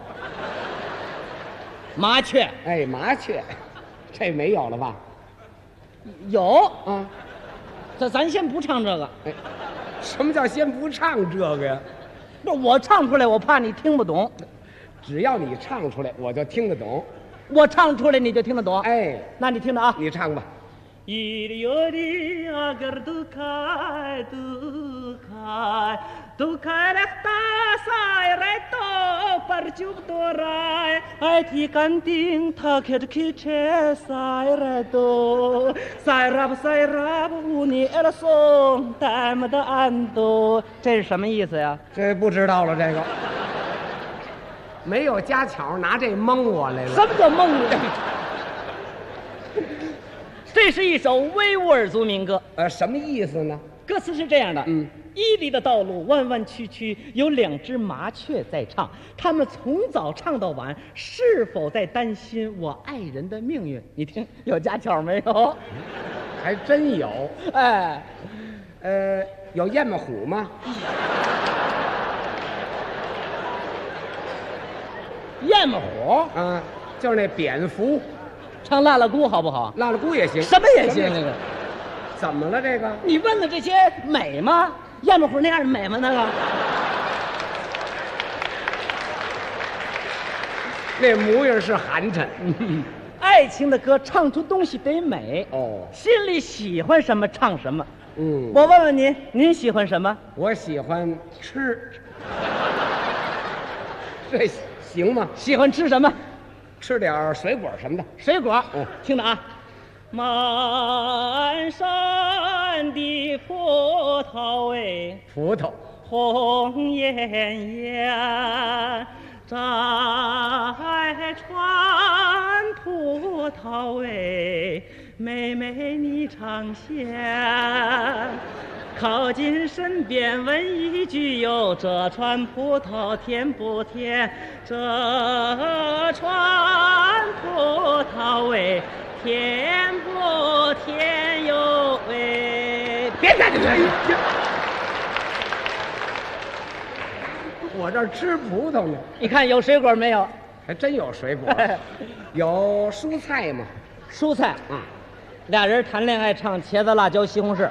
麻雀。 哎，麻雀，这没有了吧？ 有啊。 咱先不唱这个。 哎，什么叫先不唱这个呀？ 不，我唱出来，我怕你听不懂。 只要你唱出来，我就听得懂。 我唱出来，你就听得懂。 哎， 那你听着啊， 你唱吧。 Iri agar dukai dukai dukai rekta sai reto parjub torai ai thi kan ting tha khet khi che sai reto sai rab uni er song tam da ando 这是什么意思呀？ 这不知道了，这个没有家巧，拿这蒙我来了。 什么叫蒙我？这是一首维吾尔族民歌， 什么意思呢？ 歌词是这样的：伊犁的道路弯弯曲曲，有2只麻雀在唱，他们从早唱到晚，是否在担心我爱人的命运？你听，有家巧没有？ 还真有。 哎， 有燕子虎吗？ 燕子虎啊，就是那蝙蝠。 唱辣辣姑好不好？ 辣辣姑也行， 什么也行。那个怎么了？这个你问的这些美吗？燕子虎那样美吗？那个那模样是寒碜。 爱情的歌唱出东西得美哦， 心里喜欢什么唱什么。我问问您，您喜欢什么？ 我喜欢吃。这行吗？ 喜欢吃什么？ 吃点水果什么的。 水果，听着啊。 满山的葡萄哎， 葡萄红艳艳，摘穿葡萄哎，妹妹你尝鲜。靠近身边问一句哟，这串葡萄甜不甜？这串葡萄哎，甜不甜哟哎？ 别在这儿！我这儿吃葡萄呢。 你看有水果没有？ 还真有水果。有蔬菜吗？ 蔬菜。俩人谈恋爱唱茄子、辣椒、西红柿。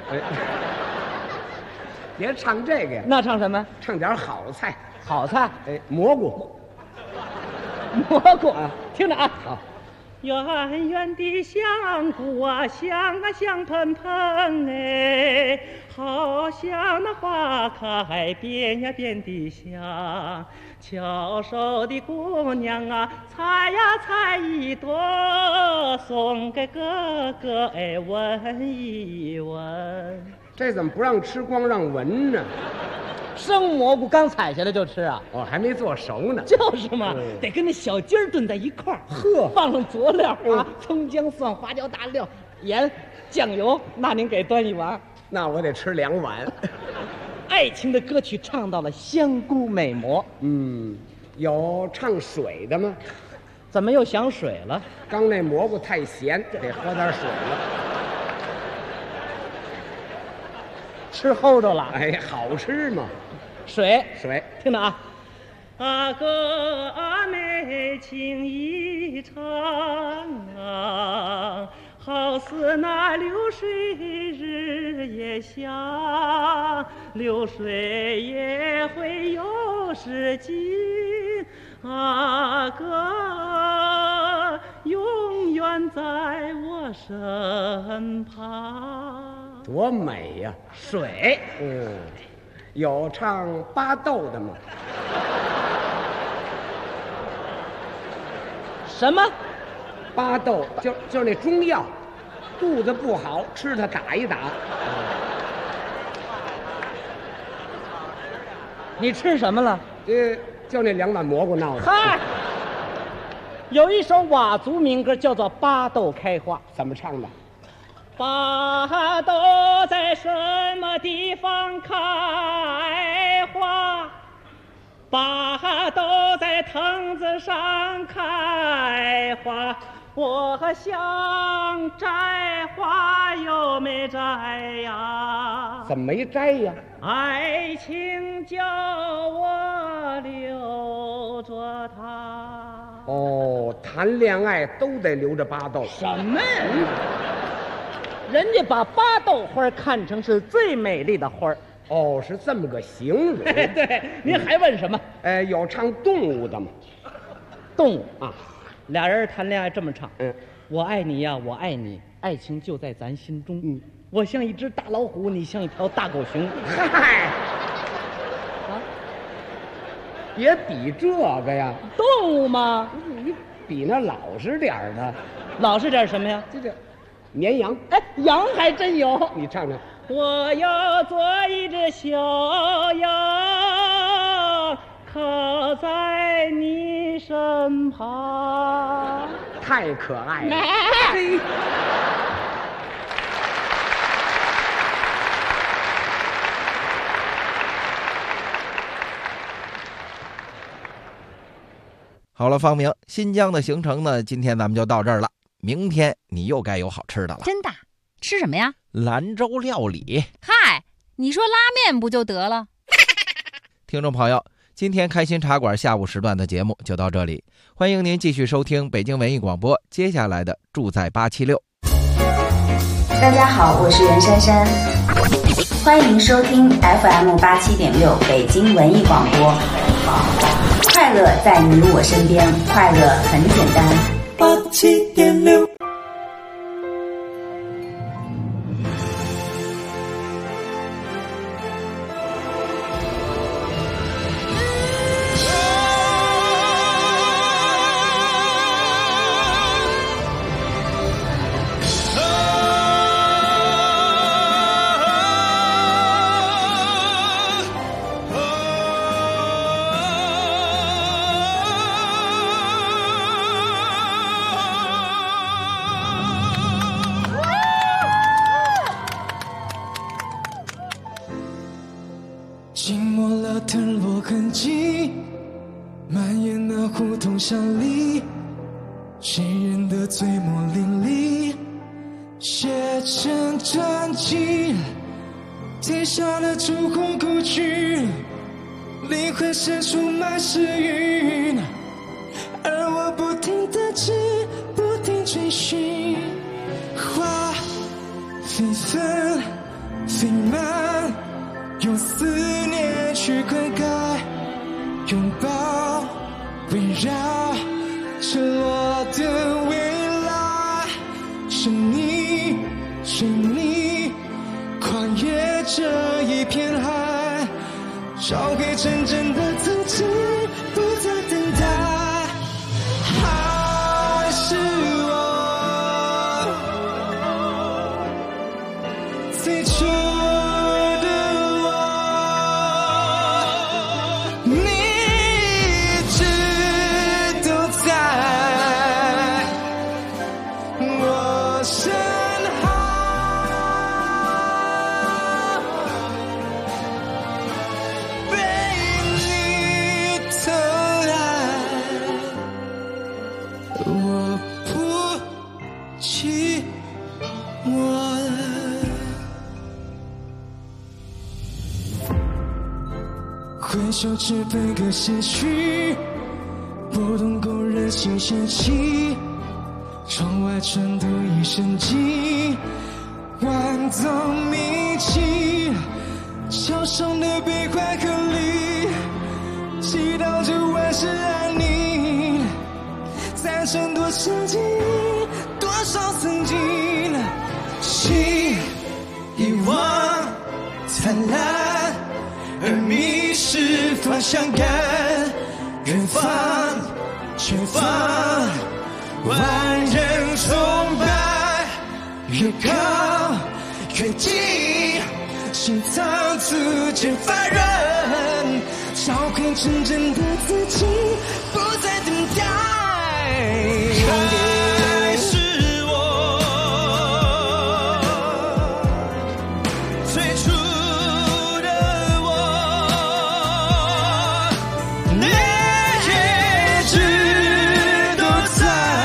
别唱这个呀， 那唱什么？ 唱点好菜。 好菜， 蘑菇， 蘑菇啊，听着啊。 好。 圆圆的香菇啊，香啊香喷喷哎，好像那花开遍呀遍地香。巧手的姑娘啊，采呀采一朵，送给哥哥哎闻一闻。 这怎么不让吃，光让闻呢？ 生蘑菇刚采下来就吃啊？ 还没做熟呢。 就是嘛，得跟那小鸡儿炖在一块儿，放上佐料啊，葱姜蒜花椒大料、盐、酱油。那您给端一碗， 那我得吃2碗。 爱情的歌曲唱到了香菇美魔。 有唱水的吗？ 怎么又想水了？ 刚那蘑菇太咸，得喝点水了。 吃齁着了。 哎，好吃嘛。 水，听着啊。 阿哥阿妹情意长啊，好似那流水日夜香，流水也会有时尽，阿哥永远在我身旁。 多美呀！ 水， 有唱巴豆的吗？ 什么？ 巴豆就是那中药，肚子不好吃它打一打。 你吃什么了？ 就那2碗蘑菇闹的。 嗨，有一首佤族民歌叫做《巴豆开花》， 怎么唱的？ 巴豆在什么地方开花？巴豆在藤子上开花。我想摘花又没摘呀。 怎么没摘呀？ 爱情叫我留着它。 哦，谈恋爱都得留着巴豆。 什么呀？人家把巴豆花看成是最美丽的花。 哦，是这么个形容。 对，您还问什么？ 有唱动物的吗？ 动物啊，俩人谈恋爱这么唱。我爱你呀，我爱你，爱情就在咱心中。我像一只大老虎，你像一条大狗熊。 嗨，别比这个呀。 动物吗？ 你比那老实点的。 老实点什么呀？ 这绵羊。 哎，羊还真有。 你唱唱。 我要做一只小羊，靠在你身旁。 太可爱了。 好了，方明，新疆的行程呢，今天咱们就到这儿了。明天你又该有好吃的了。 真的？吃什么呀？ 兰州料理。 嗨，你说拉面不就得了？ 听众朋友，今天开心茶馆下午时段的节目就到这里，欢迎您继续收听北京文艺广播接下来的住在876。 大家好，我是袁姗姗，欢迎收听 FM87.6 北京文艺广播。快乐在你我身边，快乐很简单。87.6。 寂寞了的落痕迹，蔓延那胡同巷里，谁人的嘴沫淋漓，写成传奇，贴上了朱红故居，灵魂深处满是云，而我不停地追，不停追寻，花飞纷飞满，用思念去灌溉，拥抱围绕赤裸的未来，是你是你跨越这一片海，找回真正的自己，不再等待，还是我最初挥手只分个先去，不懂勾人心弦起，窗外传读一声寂，万种迷迹，桥上的悲欢和离，祈祷着万事安宁，再争多少经，多少曾经，心遗忘灿烂，而迷失方向感，远方前方万人崇拜，越靠越近，心脏逐渐发软，找回真正的自己，不再等待。还是我最初的我，那一直都在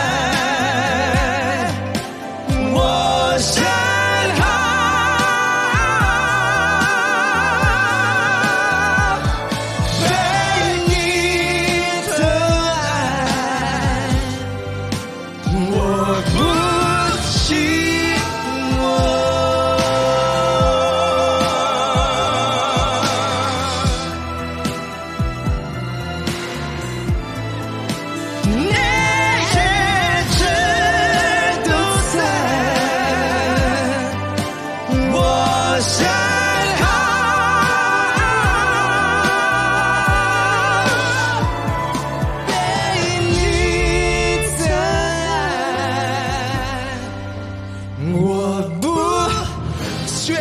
我身后，被你的爱，我不寂寞。你一直都在我身后，被你的爱，我不坠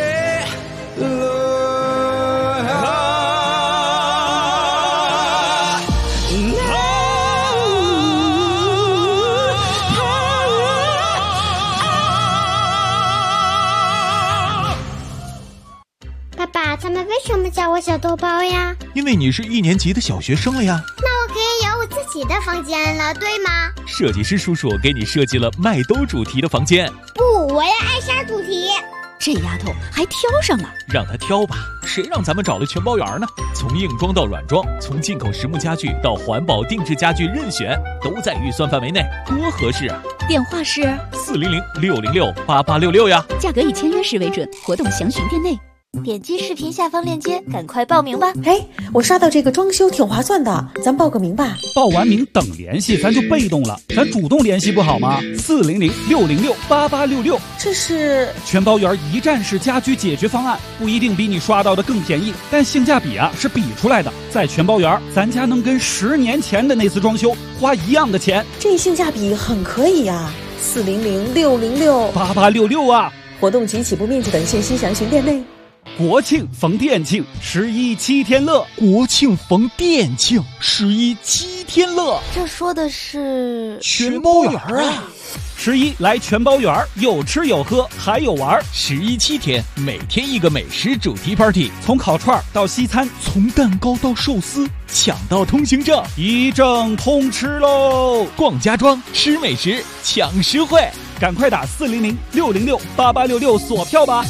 爸爸，他们为什么叫我小豆包呀？ 因为你是1年级的小学生了呀。 那我可以有我自己的房间了，对吗？ 设计师叔叔给你设计了麦兜主题的房间， 不，我要艾莎主题。 这丫头还挑上了， 让她挑吧。谁让咱们找了全包圆呢？从硬装到软装，从进口实木家具到环保定制家具，任选都在预算范围内，多合适啊！ 电话是 400-606-8866呀。 价格以签约时为准，活动详询店内。 点击视频下方链接，赶快报名吧！ 哎，我刷到这个装修挺划算的，咱报个名吧。 报完名等联系，咱就被动了，咱主动联系不好吗？400-606-8866， 这是全包圆一站式家居解决方案，不一定比你刷到的更便宜，但性价比啊是比出来的。在全包圆，咱家能跟10年前的那次装修花一样的钱， 这性价比很可以啊！400-606-8866 啊！ 活动及起步面积等信息详询店内。 国庆逢店庆，11七天乐。 国庆逢店庆，11七天乐。 这说的是全包圆啊 ！11来全包圆，有吃有喝还有玩。 11七天，每天一个美食主题 party， 从烤串到西餐， 从蛋糕到寿司，抢到通行证， 一证通吃喽！ 逛家装，吃美食，抢实惠， 赶快打400-606-8866锁票吧！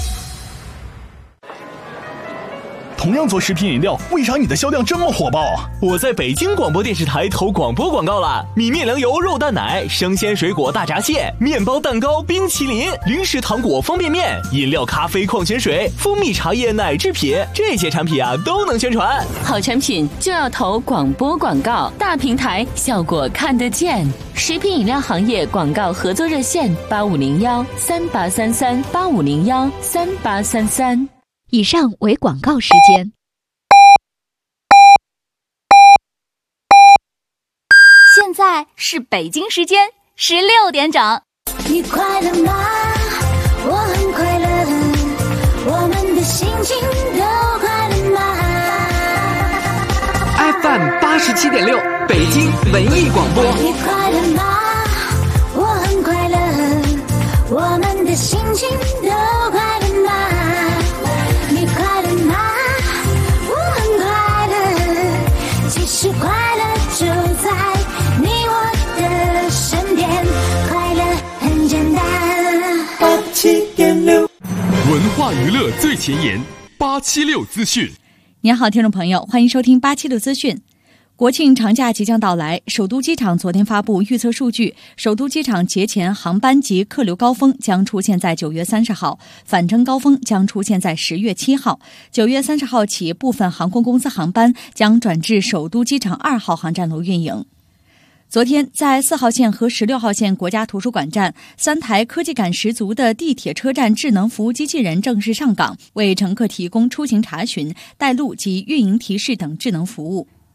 同样做食品饮料，为啥你的销量这么火爆？ 我在北京广播电视台投广播广告了，米面粮油肉蛋奶，生鲜水果大闸蟹，面包蛋糕冰淇淋，零食糖果方便面，饮料咖啡矿泉水，蜂蜜茶叶奶制品，这些产品啊都能宣传。 好产品就要投广播广告，大平台效果看得见。食品饮料行业广告合作热线8501-3833-8501-3833。 以上为广告时间。 现在是北京时间16点整。 你快乐吗？我很快乐，我们的心情都快乐吗 ？FM 87.6，北京文艺广播。 你快乐吗？我很快乐，我们的心情都快乐吗？你快乐吗？我很快乐，其实快乐就在你我的身边，快乐很简单。87.6， 文化娱乐最前沿，876资讯。 您好，听众朋友，欢迎收听876资讯。国庆长假即将到来，首都机场昨天发布预测数据，首都机场节前航班及客流高峰将出现在9月30号，返程高峰将出现在10月7号。9月30号起，部分航空公司航班将转至首都机场2号航站楼运营。昨天，在4号线和16号线国家图书馆站，3台科技感十足的地铁车站智能服务机器人正式上岗，为乘客提供出行查询、带路及运营提示等智能服务。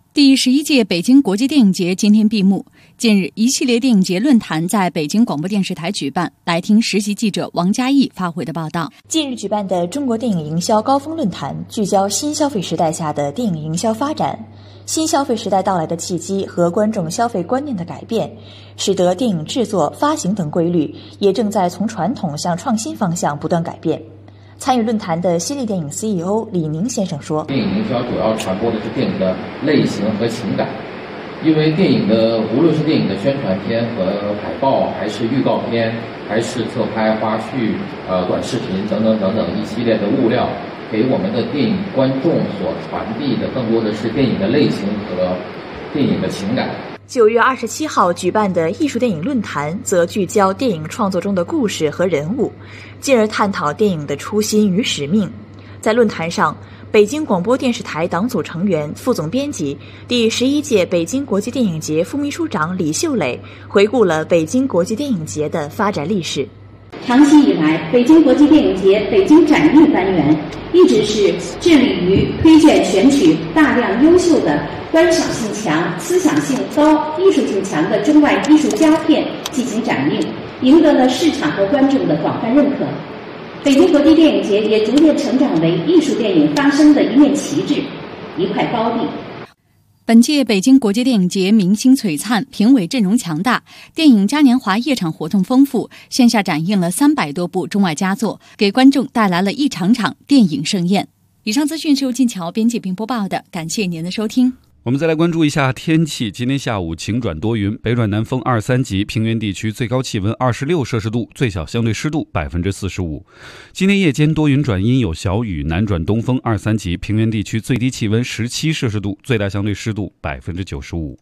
第11届北京国际电影节今天闭幕。近日，一系列电影节论坛在北京广播电视台举办。来听实习记者王嘉毅发回的报道。 近日举办的中国电影营销高峰论坛，聚焦新消费时代下的电影营销发展。新消费时代到来的契机和观众消费观念的改变，使得电影制作、发行等规律也正在从传统向创新方向不断改变。参与论坛的犀利电影 CEO 李宁先生说：“ 电影营销主要传播的是电影的类型和情感，因为电影的无论是电影的宣传片和海报，还是预告片，还是侧拍、花絮、短视频等等等等一系列的物料，给我们的电影观众所传递的更多的是电影的类型和电影的情感。” 9月27号举办的艺术电影论坛则聚焦电影创作中的故事和人物，进而探讨电影的初心与使命。在论坛上，北京广播电视台党组成员、副总编辑、第11届北京国际电影节副秘书长李秀磊回顾了北京国际电影节的发展历史。 长期以来，北京国际电影节北京展映单元一直是致力于推荐选取大量优秀的观赏性强、思想性高、艺术性强的中外艺术佳片进行展映，赢得了市场和观众的广泛认可。北京国际电影节也逐渐成长为艺术电影发声的一面旗帜、一块高地。 本届北京国际电影节明星璀璨，评委阵容强大，电影嘉年华夜场活动丰富，线下展映了300多部中外佳作，给观众带来了一场场电影盛宴。以上资讯是由静桥编辑并播报的，感谢您的收听。 我们再来关注一下天气。今天下午晴转多云，北转南风2、3级，平原地区最高气温26摄氏度，最小相对湿度45%。今天夜间多云转阴有小雨，南转东风2、3级，平原地区最低气温17摄氏度，最大相对湿度95%。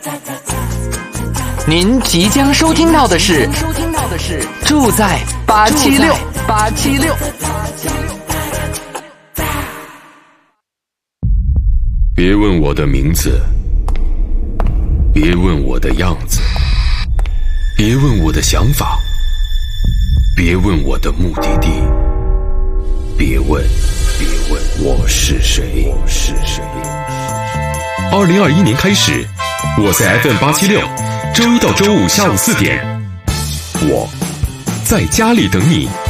您即将收听到的是住在876。 别问我的名字，别问我的样子，别问我的想法，别问我的目的地，别问我是谁。2021年开始，我在 FM876，周一到周五下午4点，我在家里等你。